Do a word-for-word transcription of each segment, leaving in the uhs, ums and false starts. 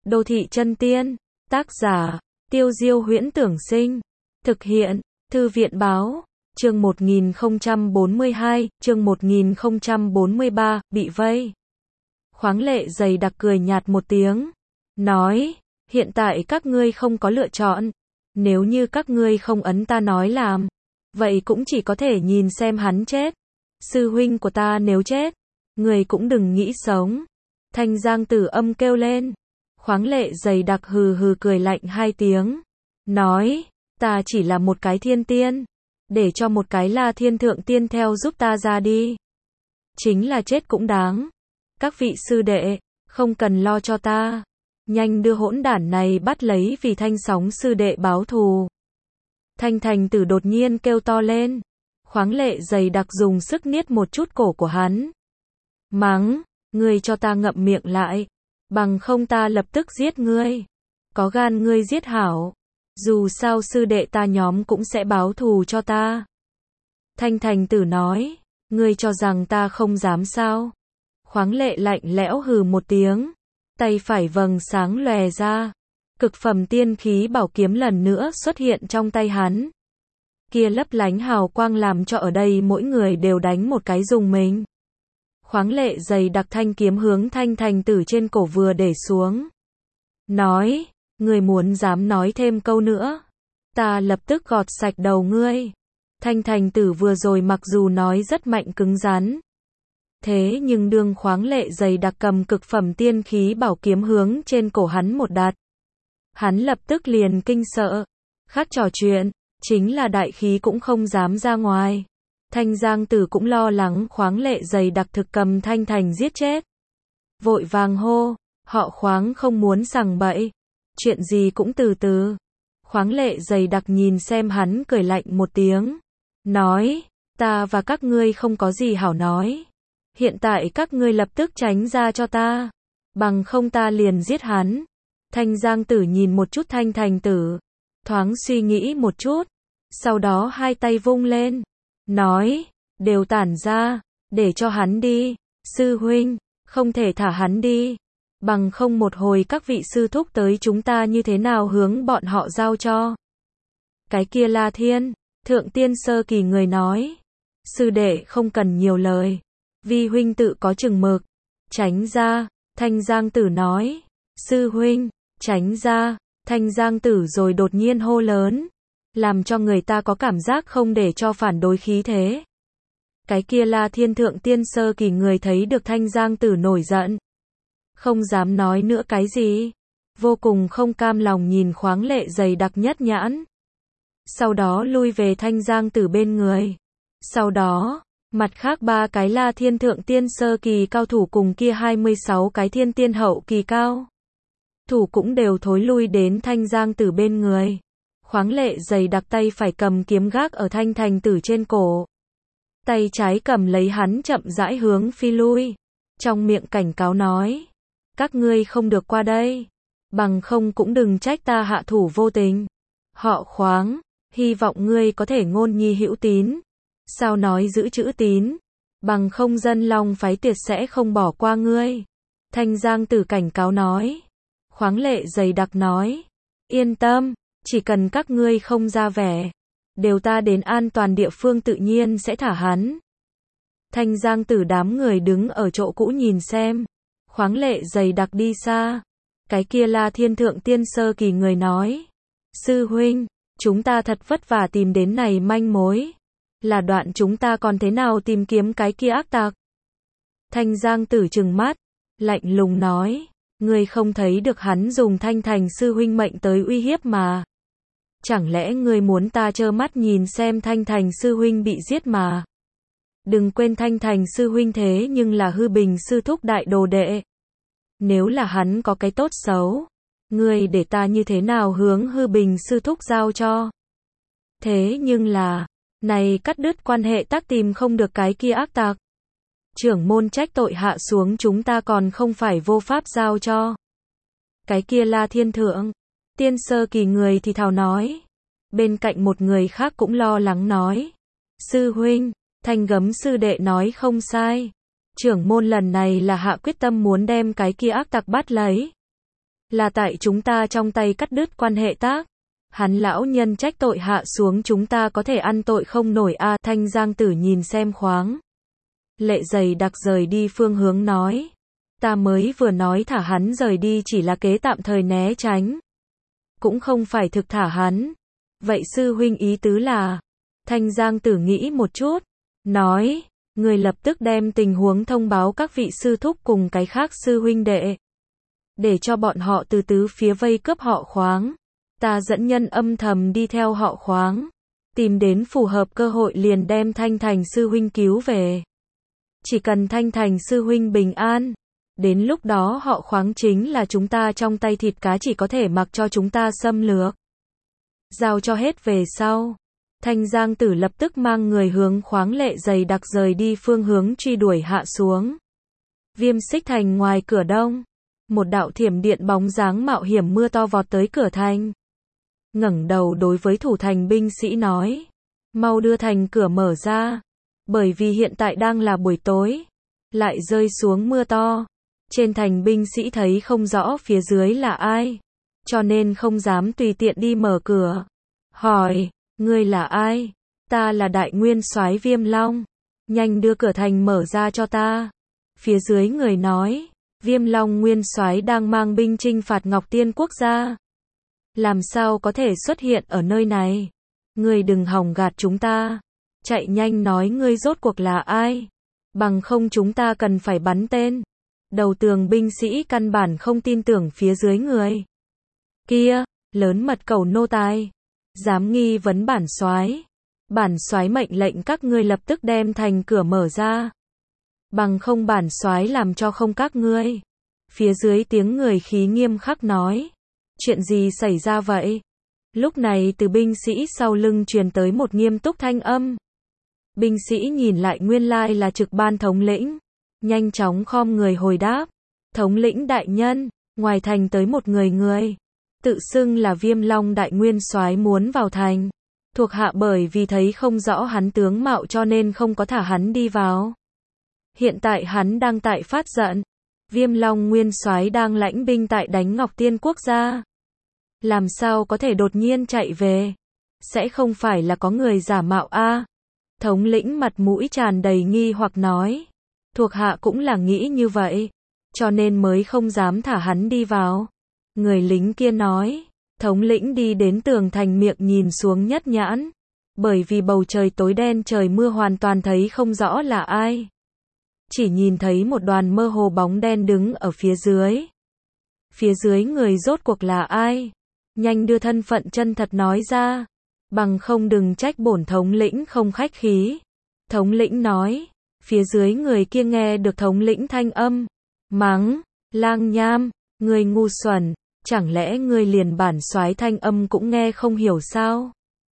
Đô thị chân tiên, tác giả, Tiêu Diêu Huyễn Tưởng Sinh, thực hiện, Thư viện Báo, chương một nghìn không trăm bốn mươi hai, chương một nghìn không trăm bốn mươi ba, bị vây. Khoáng Lệ dày đặc cười nhạt một tiếng, nói, hiện tại các ngươi không có lựa chọn, nếu như các ngươi không ấn ta nói làm, vậy cũng chỉ có thể nhìn xem hắn chết. Sư huynh của ta nếu chết, người cũng đừng nghĩ sống. Thanh Giang Tử Âm kêu lên. Khoáng Lệ dày đặc hừ hừ cười lạnh hai tiếng, nói, ta chỉ là một cái thiên tiên, để cho một cái La Thiên Thượng Tiên theo giúp ta ra đi. Chính là chết cũng đáng. Các vị sư đệ, không cần lo cho ta, nhanh đưa hỗn đản này bắt lấy vì Thanh Sóng sư đệ báo thù. Thanh Thành Tử đột nhiên kêu to lên. Khoáng Lệ dày đặc dùng sức niết một chút cổ của hắn. Mắng, ngươi cho ta ngậm miệng lại, bằng không ta lập tức giết ngươi. Có gan ngươi giết hảo, dù sao sư đệ ta nhóm cũng sẽ báo thù cho ta. Thanh Thành Tử nói, ngươi cho rằng ta không dám sao? Khoáng Lệ lạnh lẽo hừ một tiếng, tay phải vầng sáng lòe ra, cực phẩm tiên khí bảo kiếm lần nữa xuất hiện trong tay hắn. Kia lấp lánh hào quang làm cho ở đây mỗi người đều đánh một cái rùng mình. Khoáng Lệ dày đặc thanh kiếm hướng Thanh Thành Tử trên cổ vừa để xuống. Nói, ngươi muốn dám nói thêm câu nữa, ta lập tức gọt sạch đầu ngươi. Thanh Thành Tử vừa rồi mặc dù nói rất mạnh cứng rắn, thế nhưng đương Khoáng Lệ dày đặc cầm cực phẩm tiên khí bảo kiếm hướng trên cổ hắn một đặt, hắn lập tức liền kinh sợ, khác trò chuyện, chính là đại khí cũng không dám ra ngoài. Thanh Giang Tử cũng lo lắng Khoáng Lệ dày đặc thực cầm Thanh Thành giết chết. Vội vàng hô, họ Khoáng không muốn sằng bậy, chuyện gì cũng từ từ. Khoáng Lệ dày đặc nhìn xem hắn cười lạnh một tiếng, nói, ta và các ngươi không có gì hảo nói. Hiện tại các ngươi lập tức tránh ra cho ta, bằng không ta liền giết hắn. Thanh Giang Tử nhìn một chút Thanh Thành Tử, thoáng suy nghĩ một chút, sau đó hai tay vung lên, nói, đều tản ra, để cho hắn đi. Sư huynh, không thể thả hắn đi, bằng không một hồi các vị sư thúc tới chúng ta như thế nào hướng bọn họ giao cho. Cái kia La Thiên Thượng Tiên sơ kỳ người nói, sư đệ không cần nhiều lời, vi huynh tự có chừng mực, tránh ra. Thanh Giang Tử nói, sư huynh, tránh ra. Thanh Giang Tử rồi đột nhiên hô lớn, làm cho người ta có cảm giác không để cho phản đối khí thế. Cái kia La Thiên Thượng Tiên sơ kỳ người thấy được Thanh Giang Tử nổi giận, không dám nói nữa cái gì, vô cùng không cam lòng nhìn Khoáng Lệ dày đặc nhất nhãn. Sau đó lui về Thanh Giang Tử bên người. Sau đó, mặt khác ba cái La Thiên Thượng Tiên sơ kỳ cao thủ cùng kia hai mươi sáu cái Thiên Tiên hậu kỳ cao thủ cũng đều thối lui đến Thanh Giang Tử bên người. Khoáng Lệ dày đặc tay phải cầm kiếm gác ở Thanh Thành Tử trên cổ, tay trái cầm lấy hắn chậm rãi hướng phi lui, trong miệng cảnh cáo nói, các ngươi không được qua đây, bằng không cũng đừng trách ta hạ thủ vô tình. Họ Khoáng, hy vọng ngươi có thể ngôn nhi hữu tín, sao nói giữ chữ tín, bằng không Dân Long phái tuyệt sẽ không bỏ qua ngươi. Thanh Giang Tử cảnh cáo nói. Khoáng Lệ dày đặc nói, yên tâm, chỉ cần các ngươi không ra vẻ, đều ta đến an toàn địa phương tự nhiên sẽ thả hắn. Thanh Giang Tử đám người đứng ở chỗ cũ nhìn xem, Khoáng Lệ dày đặc đi xa. Cái kia La Thiên Thượng Tiên sơ kỳ người nói, sư huynh, chúng ta thật vất vả tìm đến này manh mối, là đoạn chúng ta còn thế nào tìm kiếm cái kia ác tặc. Thanh Giang Tử trừng mắt, lạnh lùng nói, ngươi không thấy được hắn dùng Thanh Thành sư huynh mệnh tới uy hiếp mà. Chẳng lẽ ngươi muốn ta trơ mắt nhìn xem Thanh Thành sư huynh bị giết mà? Đừng quên Thanh Thành sư huynh thế nhưng là Hư Bình sư thúc đại đồ đệ. Nếu là hắn có cái tốt xấu, ngươi để ta như thế nào hướng Hư Bình sư thúc giao cho? Thế nhưng là, này cắt đứt quan hệ tác tìm không được cái kia ác tặc. Trưởng môn trách tội hạ xuống chúng ta còn không phải vô pháp giao cho. Cái kia La Thiên Thượng Tiên sơ kỳ người thì thào nói. Bên cạnh một người khác cũng lo lắng nói, sư huynh, Thanh Gấm sư đệ nói không sai, trưởng môn lần này là hạ quyết tâm muốn đem cái kia ác tặc bắt lấy. Là tại chúng ta trong tay cắt đứt quan hệ tác. Hắn lão nhân trách tội hạ xuống chúng ta có thể ăn tội không nổi a. Thanh Giang Tử nhìn xem khoáng lệ dày đặc rời đi phương hướng nói. Ta mới vừa nói thả hắn rời đi chỉ là kế tạm thời né tránh. Cũng không phải thực thả hắn. Vậy sư huynh ý tứ là. Thanh Giang Tử nghĩ một chút. Nói. Người lập tức đem tình huống thông báo các vị sư thúc cùng cái khác sư huynh đệ. Để cho bọn họ từ tứ phía vây cướp họ khoáng. Ta dẫn nhân âm thầm đi theo họ khoáng. Tìm đến phù hợp cơ hội liền đem Thanh Thành sư huynh cứu về. Chỉ cần Thanh Thành sư huynh bình an. Đến lúc đó họ khoáng chính là chúng ta trong tay thịt cá chỉ có thể mặc cho chúng ta xâm lược. Giao cho hết về sau. Thanh Giang Tử lập tức mang người hướng khoáng lệ dày đặc rời đi phương hướng truy đuổi hạ xuống. Viêm Xích Thành ngoài cửa đông. Một đạo thiểm điện bóng dáng mạo hiểm mưa to vọt tới cửa thành. Ngẩng đầu đối với thủ thành binh sĩ nói. Mau đưa thành cửa mở ra. Bởi vì hiện tại đang là buổi tối. Lại rơi xuống mưa to. Trên thành binh sĩ thấy không rõ phía dưới là ai. Cho nên không dám tùy tiện đi mở cửa. Hỏi. Ngươi là ai? Ta là Đại Nguyên Soái Viêm Long. Nhanh đưa cửa thành mở ra cho ta. Phía dưới người nói. Viêm Long Nguyên Soái đang mang binh chinh phạt Ngọc Tiên quốc gia. Làm sao có thể xuất hiện ở nơi này? Ngươi đừng hòng gạt chúng ta. Chạy nhanh nói ngươi rốt cuộc là ai? Bằng không chúng ta cần phải bắn tên. Đầu tường binh sĩ căn bản không tin tưởng phía dưới người. Kia, lớn mật cầu nô tài. Dám nghi vấn bản soái. Bản soái mệnh lệnh các ngươi lập tức đem thành cửa mở ra. Bằng không bản soái làm cho không các ngươi. Phía dưới tiếng người khí nghiêm khắc nói. Chuyện gì xảy ra vậy? Lúc này từ binh sĩ sau lưng truyền tới một nghiêm túc thanh âm. Binh sĩ nhìn lại nguyên lai là trực ban thống lĩnh. Nhanh chóng khom người hồi đáp. Thống lĩnh đại nhân, ngoài thành tới một người người. Tự xưng là Viêm Long Đại Nguyên Soái muốn vào thành. Thuộc hạ bởi vì thấy không rõ hắn tướng mạo cho nên không có thả hắn đi vào. Hiện tại hắn đang tại phát giận. Viêm Long Nguyên Soái đang lãnh binh tại đánh Ngọc Tiên quốc gia. Làm sao có thể đột nhiên chạy về? Sẽ không phải là có người giả mạo a? Thống lĩnh mặt mũi tràn đầy nghi hoặc nói. Thuộc hạ cũng là nghĩ như vậy. Cho nên mới không dám thả hắn đi vào. Người lính kia nói. Thống lĩnh đi đến tường thành miệng nhìn xuống nhất nhãn. Bởi vì bầu trời tối đen trời mưa hoàn toàn thấy không rõ là ai. Chỉ nhìn thấy một đoàn mơ hồ bóng đen đứng ở phía dưới. Phía dưới người rốt cuộc là ai? Nhanh đưa thân phận chân thật nói ra. Bằng không đừng trách bổn thống lĩnh không khách khí. Thống lĩnh nói. Phía dưới người kia nghe được thống lĩnh thanh âm. Mắng. Lang nham. Người ngu xuẩn. Chẳng lẽ người liền bản soái thanh âm cũng nghe không hiểu sao?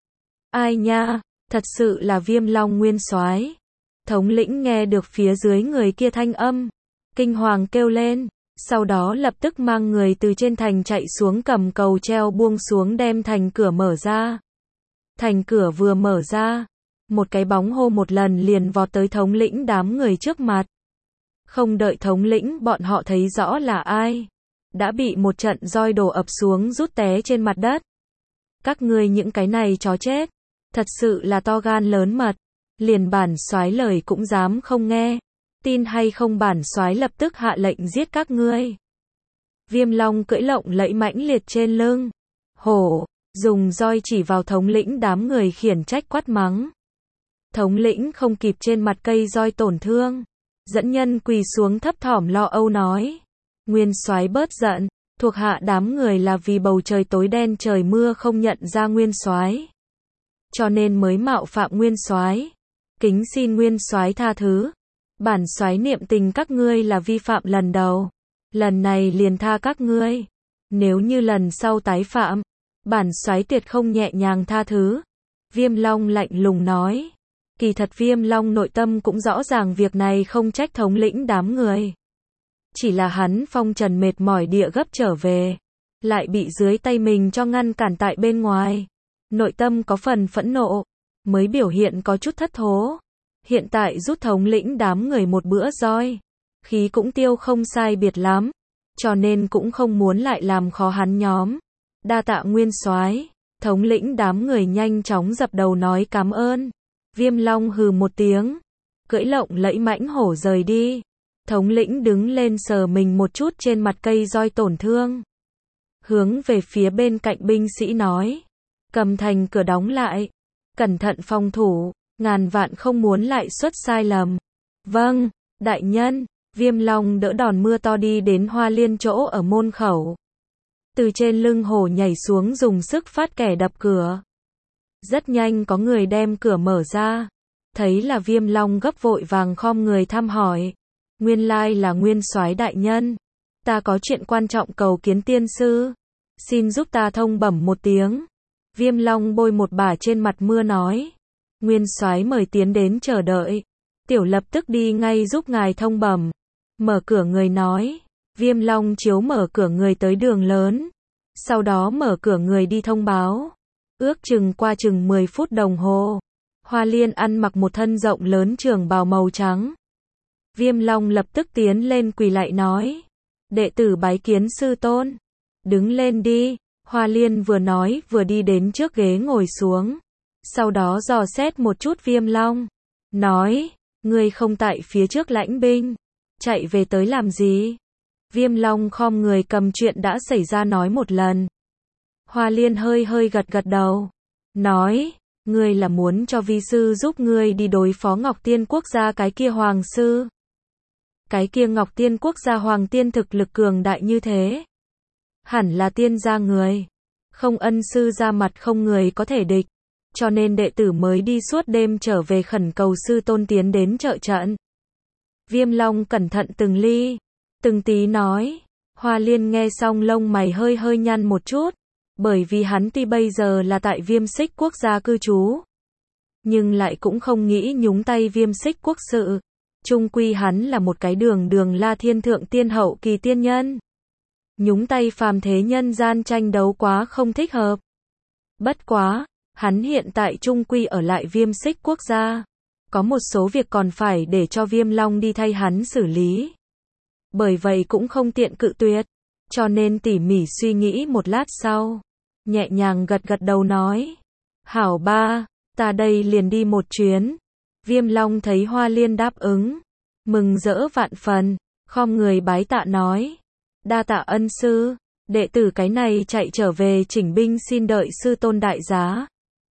Ai nha? Thật sự là Viêm Long Nguyên Soái. Thống lĩnh nghe được phía dưới người kia thanh âm. Kinh hoàng kêu lên. Sau đó lập tức mang người từ trên thành chạy xuống cầm cầu treo buông xuống đem thành cửa mở ra. Thành cửa vừa mở ra. Một cái bóng hô một lần liền vọt tới thống lĩnh đám người trước mặt. Không đợi thống lĩnh bọn họ thấy rõ là ai. Đã bị một trận roi đổ ập xuống rút té trên mặt đất. Các ngươi những cái này chó chết. Thật sự là to gan lớn mật. Liền bản soái lời cũng dám không nghe. Tin hay không bản soái lập tức hạ lệnh giết các ngươi. Viêm Long cưỡi lộng lẫy mãnh liệt trên lưng. Hổ, dùng roi chỉ vào thống lĩnh đám người khiển trách quát mắng. Thống lĩnh không kịp trên mặt cây roi tổn thương. Dẫn nhân quỳ xuống thấp thỏm lo âu nói. Nguyên soái bớt giận, thuộc hạ đám người là vì bầu trời tối đen trời mưa không nhận ra nguyên soái. Cho nên mới mạo phạm nguyên soái. Kính xin nguyên soái tha thứ. Bản soái niệm tình các ngươi là vi phạm lần đầu. Lần này liền tha các ngươi. Nếu như lần sau tái phạm, bản soái tuyệt không nhẹ nhàng tha thứ. Viêm Long lạnh lùng nói. Kỳ thật Viêm Long nội tâm cũng rõ ràng việc này không trách thống lĩnh đám người. Chỉ là hắn phong trần mệt mỏi địa gấp trở về. Lại bị dưới tay mình cho ngăn cản tại bên ngoài. Nội tâm có phần phẫn nộ. Mới biểu hiện có chút thất thố. Hiện tại rút thống lĩnh đám người một bữa roi. Khí cũng tiêu không sai biệt lắm. cho nên cũng không muốn lại làm khó hắn nhóm. Đa tạ nguyên soái. Thống lĩnh đám người nhanh chóng dập đầu nói cảm ơn. Viêm Long hừ một tiếng, cưỡi lộng lẫy mãnh hổ rời đi. Thống lĩnh đứng lên sờ mình một chút trên mặt cây roi tổn thương. Hướng về phía bên cạnh binh sĩ nói, cầm thành cửa đóng lại, cẩn thận phòng thủ, ngàn vạn không muốn lại xuất sai lầm. Vâng, đại nhân. Viêm Long đỡ đòn mưa to đi đến Hoa Liên chỗ ở môn khẩu. Từ trên lưng hổ nhảy xuống dùng sức phát kẻ đập cửa. Rất nhanh có người đem cửa mở ra. Thấy là Viêm Long gấp vội vàng khom người thăm hỏi. Nguyên lai là nguyên soái đại nhân. Ta có chuyện quan trọng cầu kiến tiên sư. Xin giúp ta thông bẩm một tiếng. Viêm Long bôi một bả trên mặt mưa nói. Nguyên soái mời tiến đến chờ đợi. Tiểu lập tức đi ngay giúp ngài thông bẩm. Mở cửa người nói. Viêm Long chiếu mở cửa người tới đường lớn. Sau đó mở cửa người đi thông báo. Ước chừng qua chừng mười phút đồng hồ. Hoa Liên ăn mặc một thân rộng lớn trường bào màu trắng. Viêm Long lập tức tiến lên quỳ lạy nói. Đệ tử bái kiến sư tôn. Đứng lên đi. Hoa Liên vừa nói vừa đi đến trước ghế ngồi xuống. Sau đó dò xét một chút Viêm Long. Nói, ngươi không tại phía trước lãnh binh. Chạy về tới làm gì? Viêm Long khom người cầm chuyện đã xảy ra nói một lần. Hoa Liên hơi hơi gật gật đầu. Nói, ngươi là muốn cho vi sư giúp ngươi đi đối phó Ngọc Tiên Quốc gia cái kia hoàng sư. Cái kia Ngọc Tiên Quốc gia hoàng tiên thực lực cường đại như thế. Hẳn là tiên gia người. Không ân sư ra mặt không người có thể địch. Cho nên đệ tử mới đi suốt đêm trở về khẩn cầu sư tôn tiến đến trợ trận. Viêm Long cẩn thận từng ly, từng tí nói. Hoa Liên nghe xong lông mày hơi hơi nhăn một chút. Bởi vì hắn tuy bây giờ là tại Viêm Xích Quốc gia cư trú, nhưng lại cũng không nghĩ nhúng tay Viêm Xích Quốc sự. Chung quy hắn là một cái đường đường La Thiên Thượng Tiên hậu kỳ tiên nhân. Nhúng tay phàm thế nhân gian tranh đấu quá không thích hợp. Bất quá, hắn hiện tại chung quy ở lại Viêm Xích Quốc gia. Có một số việc còn phải để cho Viêm Long đi thay hắn xử lý. Bởi vậy cũng không tiện cự tuyệt. Cho nên tỉ mỉ suy nghĩ một lát sau. Nhẹ nhàng gật gật đầu nói. Hảo ba, ta đây liền đi một chuyến. Viêm Long thấy Hoa Liên đáp ứng. Mừng rỡ vạn phần. Khom người bái tạ nói. Đa tạ ân sư. Đệ tử cái này chạy trở về chỉnh binh xin đợi sư tôn đại giá.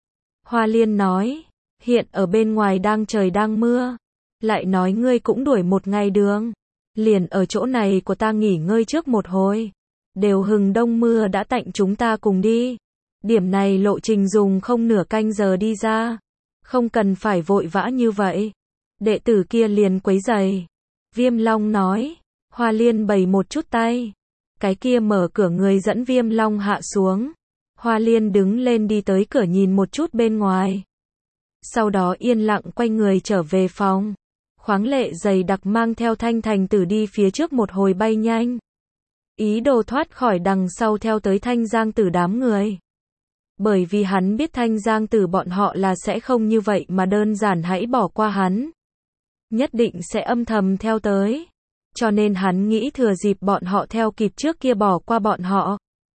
Hoa Liên nói. Hiện ở bên ngoài đang trời đang mưa. Lại nói ngươi cũng đuổi một ngày đường. Liền ở chỗ này của ta nghỉ ngơi trước một hồi. Đều hừng đông mưa đã tạnh chúng ta cùng đi. Điểm này lộ trình dùng không nửa canh giờ đi ra. Không cần phải vội vã như vậy. Đệ tử kia liền quấy giày. Viêm Long nói. Hoa Liên bày một chút tay. Cái kia mở cửa người dẫn Viêm Long hạ xuống. Hoa Liên đứng lên đi tới cửa nhìn một chút bên ngoài. Sau đó yên lặng quay người trở về phòng. Khoáng lệ dày đặc mang theo Thanh Thành Tử đi phía trước một hồi bay nhanh. Ý đồ thoát khỏi đằng sau theo tới Thanh Giang Tử đám người. Bởi vì hắn biết Thanh Giang Tử bọn họ là sẽ không như vậy mà đơn giản hãy bỏ qua hắn. Nhất định sẽ âm thầm theo tới. Cho nên hắn nghĩ thừa dịp bọn họ theo kịp trước kia bỏ qua bọn họ.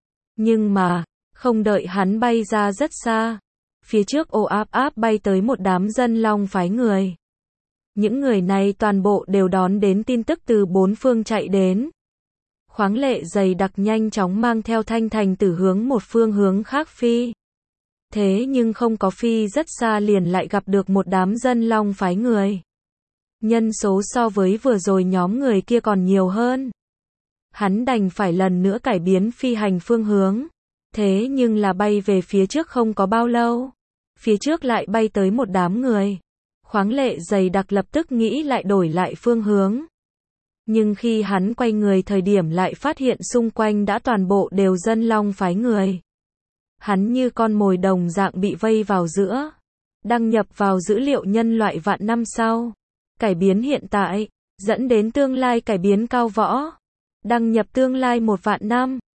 Nhưng mà, không đợi hắn bay ra rất xa. Phía trước ồ áp áp bay tới một đám dân long phái người. Những người này toàn bộ đều đón đến tin tức từ bốn phương chạy đến. Khoáng lệ dày đặc nhanh chóng mang theo Thanh Thành Tử hướng một phương hướng khác phi. Thế nhưng không có phi rất xa liền lại gặp được một đám dân long phái người. Nhân số so với vừa rồi nhóm người kia còn nhiều hơn. Hắn đành phải lần nữa cải biến phi hành phương hướng. Thế nhưng là bay về phía trước không có bao lâu. Phía trước lại bay tới một đám người. Khoáng lệ dày đặc lập tức nghĩ lại đổi lại phương hướng. Nhưng khi hắn quay người thời điểm lại phát hiện xung quanh đã toàn bộ đều dân long phái người. Hắn như con mồi đồng dạng bị vây vào giữa. Đăng nhập vào dữ liệu nhân loại vạn năm sau. Cải biến hiện tại, dẫn đến tương lai cải biến cao võ. Đăng nhập tương lai một vạn năm.